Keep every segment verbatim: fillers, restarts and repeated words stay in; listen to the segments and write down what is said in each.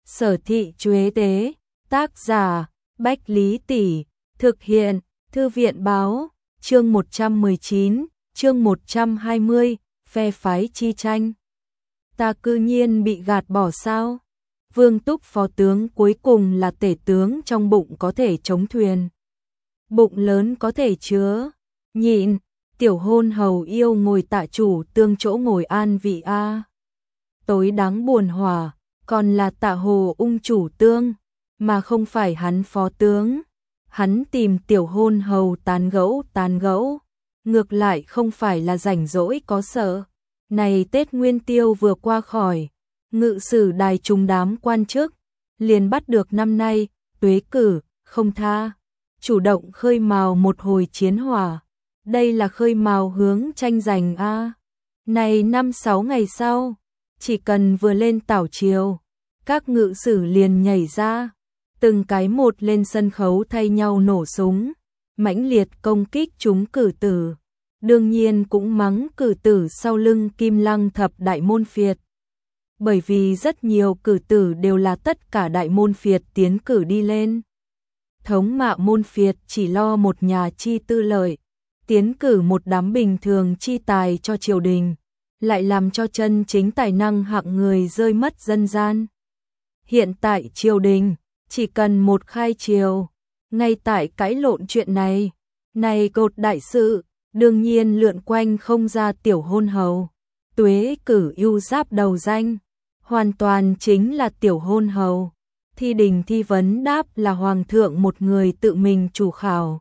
Sở thị Chuế Tế, tác giả, Bách Lý Tỷ, thực hiện, Thư viện Báo, chương một trăm mười chín, chương một trăm hai mươi, phe phái chi tranh. Ta cư nhiên bị gạt bỏ sao? Vương Túc phó tướng cuối cùng là tể tướng trong bụng có thể chống thuyền. Bụng lớn có thể chứa, nhịn, tiểu hôn hầu yêu ngồi tạ chủ tương chỗ ngồi an vị a. Tối đáng buồn hỏa, còn là tạ hồ ung chủ tương, mà không phải hắn phó tướng. Hắn tìm tiểu hôn hầu tán gẫu tán gẫu, ngược lại không phải là rảnh rỗi có sợ. Này Tết Nguyên Tiêu vừa qua khỏi, ngự sử đài trung đám quan chức, liền bắt được năm nay, tuế cử, không tha, chủ động khơi mào một hồi chiến hỏa. Đây là khơi mào hướng tranh giành a. Này năm sáu ngày sau, chỉ cần vừa lên tảo triều, các ngự sử liền nhảy ra, từng cái một lên sân khấu thay nhau nổ súng, mãnh liệt công kích chúng cử tử. Đương nhiên cũng mắng cử tử sau lưng Kim Lăng thập đại môn phiệt. Bởi vì rất nhiều cử tử đều là tất cả đại môn phiệt tiến cử đi lên. Thống mạ môn phiệt chỉ lo một nhà chi tư lợi, tiến cử một đám bình thường chi tài cho triều đình, lại làm cho chân chính tài năng hạng người rơi mất dân gian. Hiện tại triều đình chỉ cần một khai triều, ngay tại cãi lộn chuyện này, này cột đại sự, đương nhiên lượn quanh không ra tiểu hôn hầu. Tuế cử ưu giáp đầu danh, hoàn toàn chính là tiểu hôn hầu. Thi đình thi vấn đáp là hoàng thượng một người tự mình chủ khảo.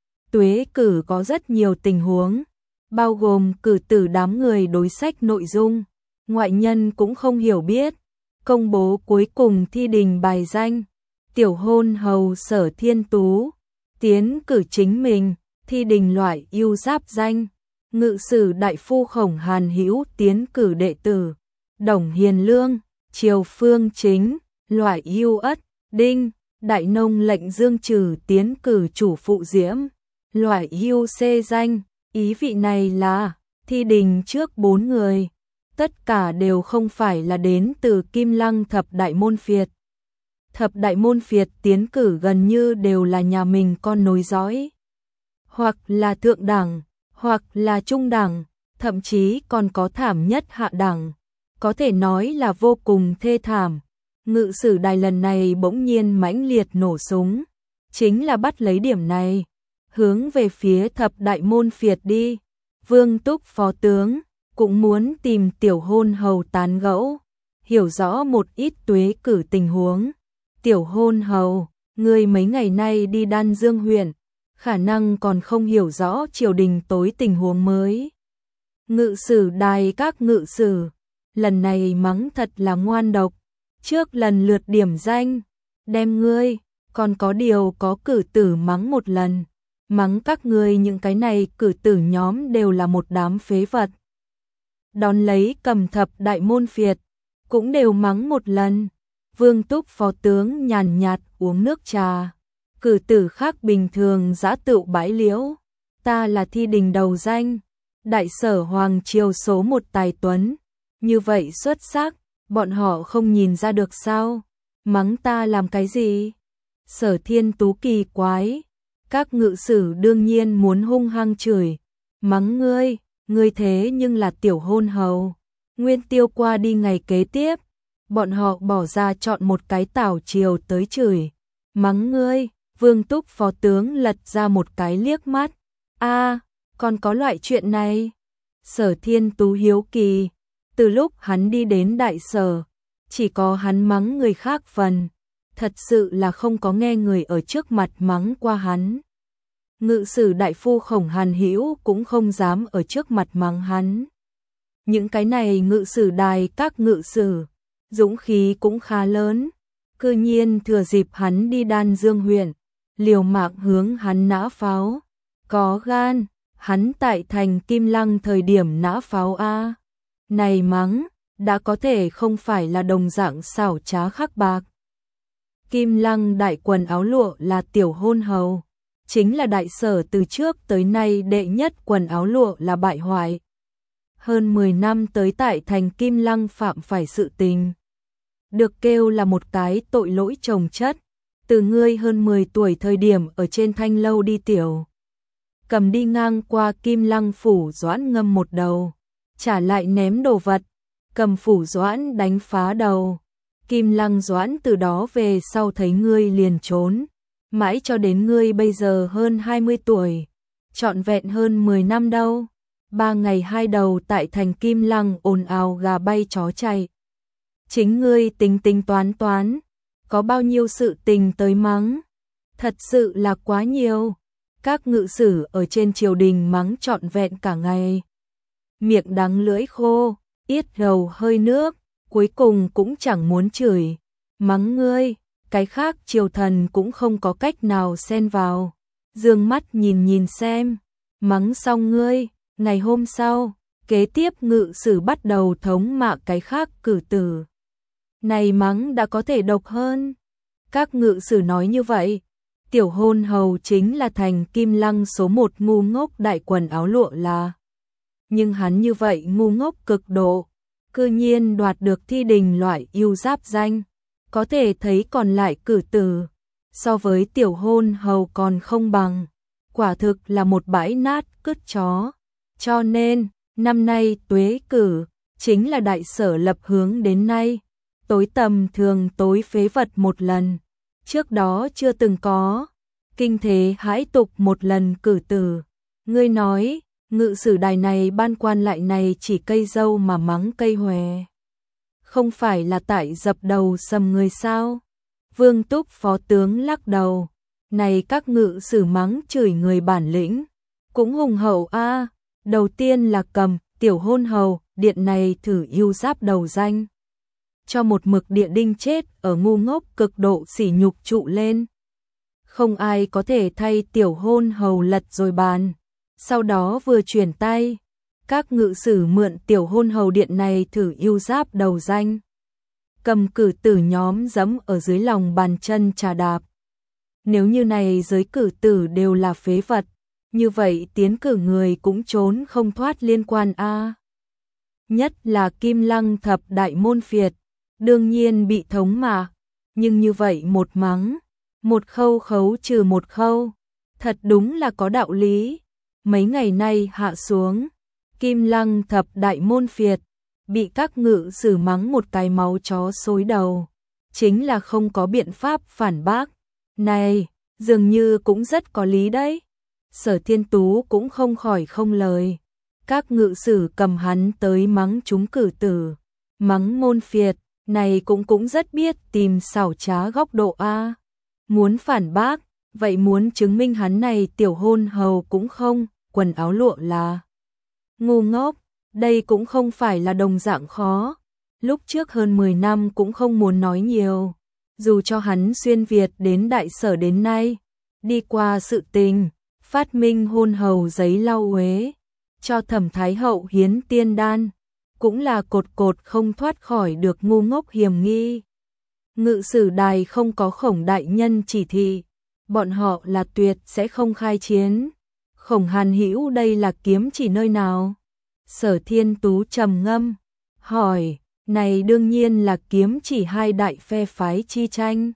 Tuế cử có rất nhiều tình huống, bao gồm cử tử đám người đối sách nội dung, ngoại nhân cũng không hiểu biết. Công bố cuối cùng thi đình bài danh, tiểu hôn hầu Sở Thiên Tú, tiến cử chính mình, thi đình loại ưu giáp danh, ngự sử đại phu Khổng Hàn Hữu tiến cử đệ tử, Đồng Hiền Lương, Triều Phương Chính, loại ưu ất, đinh, đại nông lệnh Dương Trừ tiến cử chủ phụ Diễm, loại ưu xê danh, ý vị này là thi đình trước bốn người. Tất cả đều không phải là đến từ Kim Lăng thập đại môn phiệt. Thập đại môn phiệt tiến cử gần như đều là nhà mình con nối dõi. Hoặc là thượng đẳng, hoặc là trung đẳng, thậm chí còn có thảm nhất hạ đẳng. Có thể nói là vô cùng thê thảm. Ngự sử đài lần này bỗng nhiên mãnh liệt nổ súng. Chính là bắt lấy điểm này, hướng về phía thập đại môn phiệt đi. Vương Túc phó tướng cũng muốn tìm tiểu hôn hầu tán gẫu, hiểu rõ một ít tuế cử tình huống. Tiểu hôn hầu, ngươi mấy ngày nay đi Đan Dương huyện, khả năng còn không hiểu rõ triều đình tối tình huống mới. Ngự sử đài các ngự sử, lần này mắng thật là ngoan độc, trước lần lượt điểm danh, đem ngươi, còn có điều có cử tử mắng một lần, mắng các ngươi những cái này cử tử nhóm đều là một đám phế vật. Đón lấy cầm thập đại môn phiệt, cũng đều mắng một lần. Vương Túc phó tướng nhàn nhạt uống nước trà, cử tử khác bình thường giã tựu bãi liễu. Ta là thi đình đầu danh, đại sở hoàng triều số một tài tuấn, như vậy xuất sắc, bọn họ không nhìn ra được sao? Mắng ta làm cái gì? Sở Thiên Tú kỳ quái, các ngự sử đương nhiên muốn hung hăng chửi, mắng ngươi. Ngươi thế nhưng là tiểu hôn hầu. Nguyên Tiêu qua đi ngày kế tiếp, bọn họ bỏ ra chọn một cái tảo triều tới chửi, mắng ngươi. Vương Túc phó tướng lật ra một cái liếc mắt. A, à, còn có loại chuyện này. Sở Thiên Tú hiếu kỳ, từ lúc hắn đi đến đại sở, chỉ có hắn mắng người khác phần, thật sự là không có nghe người ở trước mặt mắng qua hắn. Ngự sử đại phu Khổng Hàn Hữu cũng không dám ở trước mặt mắng hắn. Những cái này ngự sử đài các ngự sử, dũng khí cũng khá lớn, cư nhiên thừa dịp hắn đi Đan Dương huyện, liều mạng hướng hắn nã pháo. Có gan, hắn tại thành Kim Lăng thời điểm nã pháo a. Này mắng, đã có thể không phải là đồng dạng xảo trá khắc bạc. Kim Lăng đại quần áo lụa là tiểu hôn hầu, chính là đại sở từ trước tới nay đệ nhất quần áo lụa là bại hoại. Hơn mười năm tới tại thành Kim Lăng phạm phải sự tình. được kêu là một cái tội lỗi chồng chất. Từ ngươi hơn mười tuổi thời điểm ở trên thanh lâu đi tiểu cầm đi ngang qua Kim Lăng phủ Doãn ngâm một đầu, trả lại ném đồ vật, cầm phủ Doãn đánh phá đầu. Kim Lăng Doãn từ đó về sau thấy ngươi liền trốn, mãi cho đến ngươi bây giờ hơn hai mươi tuổi, trọn vẹn hơn mười năm đâu. Ba ngày hai đầu tại thành Kim Lăng ồn ào gà bay chó chạy. Chính ngươi tính tính toán toán, có bao nhiêu sự tình tới mắng, thật sự là quá nhiều. Các ngự sử ở trên triều đình mắng trọn vẹn cả ngày. Miệng đắng lưỡi khô, yết hầu hơi nước, cuối cùng cũng chẳng muốn chửi, mắng ngươi, cái khác triều thần cũng không có cách nào xen vào. Dương mắt nhìn nhìn xem, mắng xong ngươi, ngày hôm sau, kế tiếp ngự sử bắt đầu thống mạ cái khác cử tử. Này mắng đã có thể độc hơn. Các ngự sử nói như vậy, tiểu hôn hầu chính là thành Kim Lăng số một ngu ngốc đại quần áo lụa là. Nhưng hắn như vậy ngu ngốc cực độ, cư nhiên đoạt được thi đình loại yêu giáp danh, có thể thấy còn lại cử tử, so với tiểu hôn hầu còn không bằng, quả thực là một bãi nát cứt chó. Cho nên, năm nay tuế cử, chính là đại sở lập hướng đến nay, tối tầm thường tối phế vật một lần, trước đó chưa từng có, kinh thế hãi tục một lần cử tử. Ngươi nói, ngự sử đài này ban quan lại này chỉ cây dâu mà mắng cây hòe, không phải là tại dập đầu sầm người sao? Vương Túc phó tướng lắc đầu, này các ngự sử mắng chửi người bản lĩnh, cũng hùng hậu a. Đầu tiên là cầm tiểu hôn hầu, điện này thử yêu giáp đầu danh, cho một mực địa đinh chết ở ngu ngốc cực độ sỉ nhục trụ lên. Không ai có thể thay tiểu hôn hầu lật rồi bàn. Sau đó vừa chuyển tay, các ngự sử mượn tiểu hôn hầu điện này thử yêu giáp đầu danh, cầm cử tử nhóm giẫm ở dưới lòng bàn chân trà đạp. Nếu như này giới cử tử đều là phế vật, như vậy tiến cử người cũng trốn không thoát liên quan a. Nhất là Kim Lăng thập đại môn phiệt, đương nhiên bị thống mà, nhưng như vậy một mắng, một khâu khấu trừ một khâu, thật đúng là có đạo lý. Mấy ngày nay hạ xuống, Kim Lăng thập đại môn phiệt, bị các ngự sử mắng một cái máu chó xối đầu, chính là không có biện pháp phản bác. Này, dường như cũng rất có lý đấy. Sở Thiên Tú cũng không khỏi không lời. Các ngự sử cầm hắn tới mắng chúng cử tử, mắng môn phiệt, này cũng cũng rất biết tìm xảo trá góc độ a. Muốn phản bác, vậy muốn chứng minh hắn này tiểu hôn hầu cũng không, quần áo lụa là ngu ngốc, đây cũng không phải là đồng dạng khó. Lúc trước hơn mười năm cũng không muốn nói nhiều, dù cho hắn xuyên Việt đến đại sở đến nay, đi qua sự tình, phát minh hôn hầu giấy lau uế, cho Thẩm Thái hậu hiến tiên đan, cũng là cột cột không thoát khỏi được ngu ngốc hiểm nghi. Ngự sử đài không có Khổng đại nhân chỉ thị, bọn họ là tuyệt sẽ không khai chiến. Khổng Hàn Hữu đây là kiếm chỉ nơi nào? Sở Thiên Tú trầm ngâm, hỏi, này đương nhiên là kiếm chỉ hai đại phe phái chi tranh.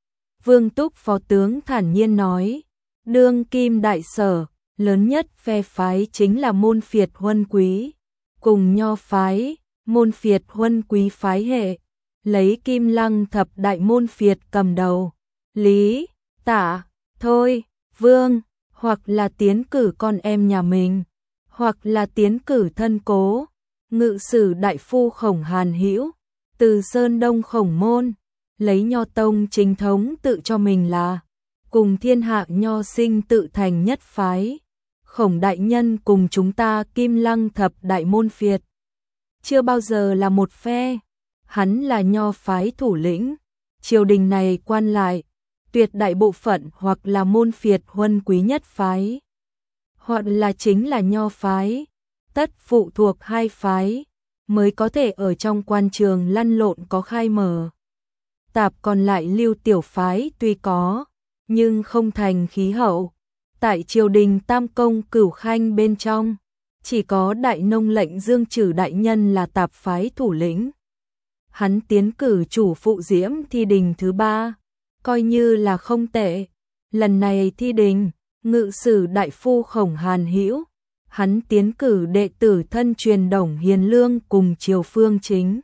Vương Túc phó tướng thản nhiên nói, đương kim đại sở, lớn nhất phe phái chính là môn phiệt huân quý, cùng nho phái, môn phiệt huân quý phái hệ, lấy Kim Lăng thập đại môn phiệt cầm đầu, Lý, Tả, Thôi, Vương, hoặc là tiến cử con em nhà mình, hoặc là tiến cử thân cố. Ngự sử đại phu Khổng Hàn Hữu, từ Sơn Đông Khổng môn, lấy nho tông chính thống tự cho mình là cùng thiên hạ nho sinh tự thành nhất phái. Khổng đại nhân cùng chúng ta Kim Lăng thập đại môn phiệt, chưa bao giờ là một phe, hắn là nho phái thủ lĩnh, triều đình này quan lại, tuyệt đại bộ phận hoặc là môn phiệt huân quý nhất phái, hoặc là chính là nho phái, tất phụ thuộc hai phái, mới có thể ở trong quan trường lăn lộn có khai mở. Tạp còn lại lưu tiểu phái tuy có, nhưng không thành khí hậu. Tại triều đình tam công cửu khanh bên trong, chỉ có đại nông lệnh Dương Trử đại nhân là tạp phái thủ lĩnh. hắn tiến cử chủ phụ diễm thi đình thứ ba, coi như là không tệ. Lần này thi đình, ngự sử đại phu Khổng Hàn Hữu, hắn tiến cử đệ tử thân truyền Đồng Hiền Lương cùng Triều Phương Chính.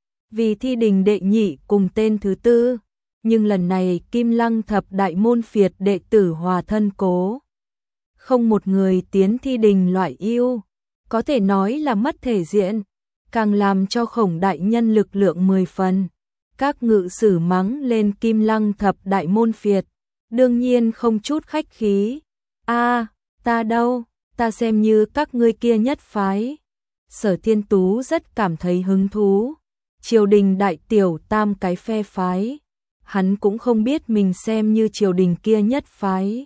Vì thi đình đệ nhị cùng tên thứ tư, nhưng lần này Kim Lăng thập đại môn phiệt đệ tử hòa thân cố. Không một người tiến thi đình loại ưu, có thể nói là mất thể diện, càng làm cho Khổng đại nhân lực lượng mười phần. Các ngự sử mắng lên Kim Lăng thập đại môn phiệt, đương nhiên không chút khách khí. A, ta đâu, ta xem như các ngươi kia nhất phái. Sở Thiên Tú rất cảm thấy hứng thú. Triều đình đại tiểu tam cái phe phái, hắn cũng không biết mình xem như triều đình kia nhất phái.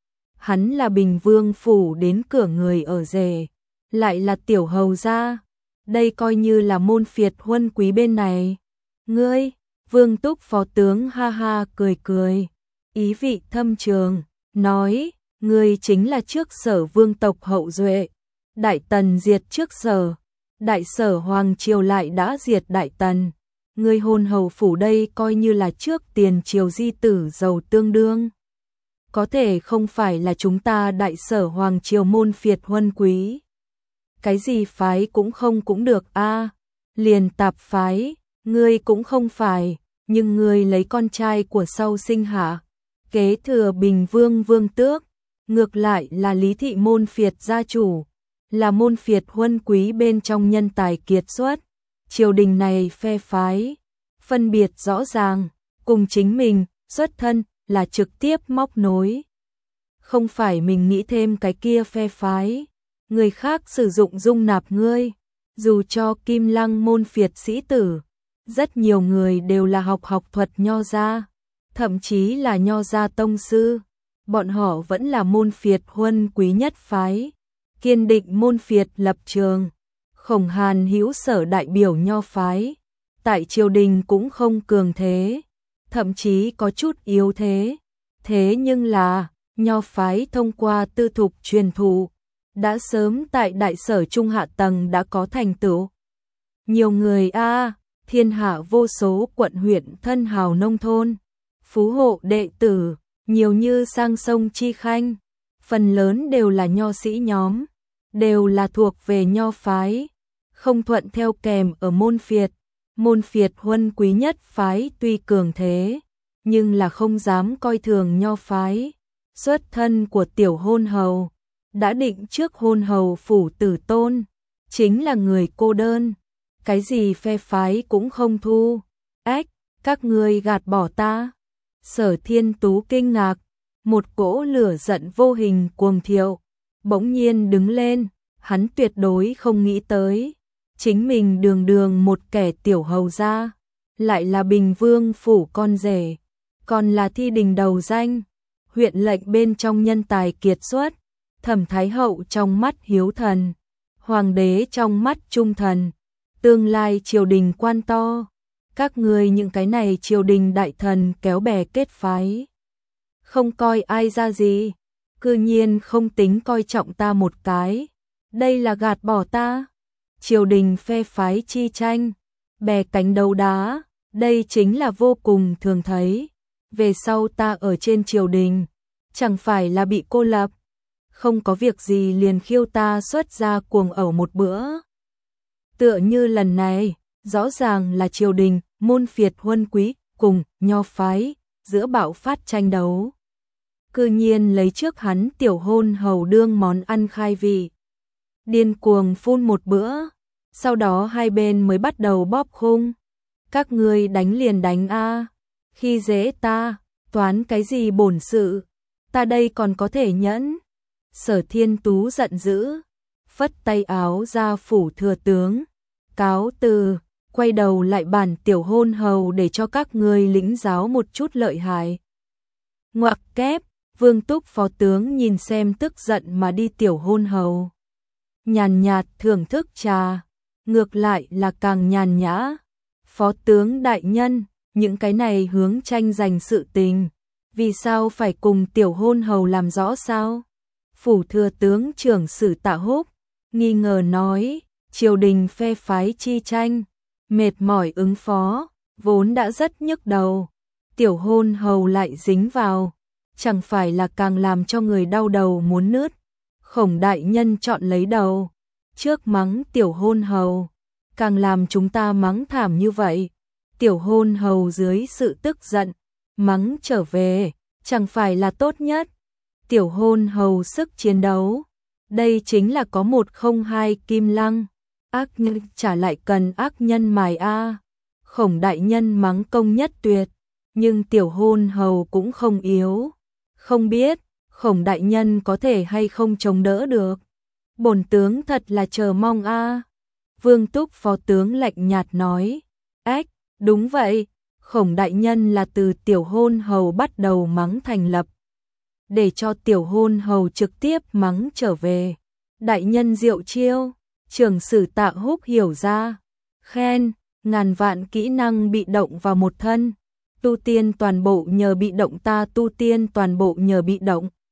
Hắn là Bình Vương phủ đến cửa người ở rể, lại là tiểu hầu gia, đây coi như là môn phiệt huân quý bên này. Ngươi, Vương Túc phó tướng ha ha cười cười, ý vị thâm trường, nói, ngươi chính là trước Sở vương tộc hậu duệ, Đại Tần diệt trước Sở, Đại Sở hoàng triều lại đã diệt Đại Tần, ngươi hôn hầu phủ đây coi như là trước tiền triều di tử giàu tương đương. Có thể không phải là chúng ta Đại Sở hoàng triều môn phiệt huân quý. Cái gì phái cũng không cũng được a, liền tạp phái, ngươi cũng không phải, nhưng ngươi lấy con trai của sau sinh hạ, kế thừa Bình Vương vương tước, ngược lại là Lý thị môn phiệt gia chủ, là môn phiệt huân quý bên trong nhân tài kiệt xuất. Triều đình này phe phái, phân biệt rõ ràng, cùng chính mình, xuất thân, là trực tiếp móc nối. Không phải mình nghĩ thêm cái kia phe phái, người khác sử dụng dung nạp ngươi, dù cho Kim Lăng môn phiệt sĩ tử, rất nhiều người đều là học học thuật nho gia, thậm chí là nho gia tông sư, bọn họ vẫn là môn phiệt huân quý nhất phái, kiên định môn phiệt lập trường. Khổng Hàn Hữu Sở đại biểu nho phái, tại triều đình cũng không cường thế, thậm chí có chút yếu thế. Thế nhưng là, nho phái thông qua tư thục truyền thụ, đã sớm tại Đại Sở trung hạ tầng đã có thành tựu. Nhiều người a, thiên hạ vô số quận huyện thân hào nông thôn, phú hộ đệ tử, nhiều như sang sông Chi Khanh, phần lớn đều là nho sĩ nhóm, đều là thuộc về nho phái, không thuận theo kèm ở môn phiệt. Môn phiệt huân quý nhất phái tuy cường thế, nhưng là không dám coi thường nho phái. Xuất thân của tiểu hôn hầu, đã định trước hôn hầu phủ tử tôn, chính là người cô đơn, cái gì phe phái cũng không thu. Ách, các ngươi gạt bỏ ta. Sở Thiên Tú kinh ngạc, một cỗ lửa giận vô hình cuồng thiệu, bỗng nhiên đứng lên, hắn tuyệt đối không nghĩ tới. Chính mình đường đường một kẻ tiểu hầu gia, lại là Bình Vương phủ con rể, còn là thi đình đầu danh, huyện lệnh bên trong nhân tài kiệt xuất, Thẩm Thái Hậu trong mắt hiếu thần, Hoàng đế trong mắt trung thần, tương lai triều đình quan to, các ngươi những cái này triều đình đại thần kéo bè kết phái, không coi ai ra gì, cư nhiên không tính coi trọng ta một cái, đây là gạt bỏ ta. Triều đình phe phái chi tranh, bè cánh đấu đá, đây chính là vô cùng thường thấy. Về sau ta ở trên triều đình, chẳng phải là bị cô lập, không có việc gì liền khiêu ta xuất ra cuồng ẩu một bữa. Tựa như lần này, rõ ràng là triều đình, môn phiệt huân quý, cùng nho phái, giữa bạo phát tranh đấu. Cư nhiên lấy trước hắn tiểu hôn hầu đương món ăn khai vị. Điên cuồng phun một bữa, sau đó hai bên mới bắt đầu bóp khung. Các ngươi đánh liền đánh a, khi dễ ta, toán cái gì bổn sự, ta đây còn có thể nhẫn. Sở Thiên Tú giận dữ, phất tay áo ra phủ thừa tướng, cáo từ, quay đầu lại bản tiểu hôn hầu để cho các ngươi lĩnh giáo một chút lợi hại. Ngoặc kép, Vương Túc phó tướng nhìn xem tức giận mà đi tiểu hôn hầu. Nhàn nhạt thưởng thức trà, ngược lại là càng nhàn nhã. Phó tướng đại nhân, những cái này hướng tranh giành sự tình, vì sao phải cùng tiểu hôn hầu làm rõ sao? Phủ thừa tướng trưởng sử Tạ Húc, nghi ngờ nói, triều đình phe phái chi tranh, mệt mỏi ứng phó, vốn đã rất nhức đầu. Tiểu hôn hầu lại dính vào, chẳng phải là càng làm cho người đau đầu muốn nứt. Khổng đại nhân chọn lấy đầu, trước mắng tiểu hôn hầu, càng làm chúng ta mắng thảm như vậy. Tiểu hôn hầu dưới sự tức giận, mắng trở về, chẳng phải là tốt nhất. Tiểu hôn hầu sức chiến đấu, đây chính là có một không hai kim lăng, ác nhân trả lại cần ác nhân mài a. Khổng đại nhân mắng công nhất tuyệt, nhưng tiểu hôn hầu cũng không yếu. Không biết, khổng đại nhân có thể hay không chống đỡ được. Bổn tướng thật là chờ mong a. Vương Túc phó tướng lạnh nhạt nói. Ách, đúng vậy, khổng đại nhân là từ tiểu hôn hầu bắt đầu mắng thành lập, để cho tiểu hôn hầu trực tiếp mắng trở về. Đại nhân diệu chiêu, trưởng sử Tạ Húc hiểu ra. Khen, ngàn vạn kỹ năng bị động vào một thân. Tu tiên toàn bộ nhờ bị động, ta tu tiên toàn bộ nhờ bị động.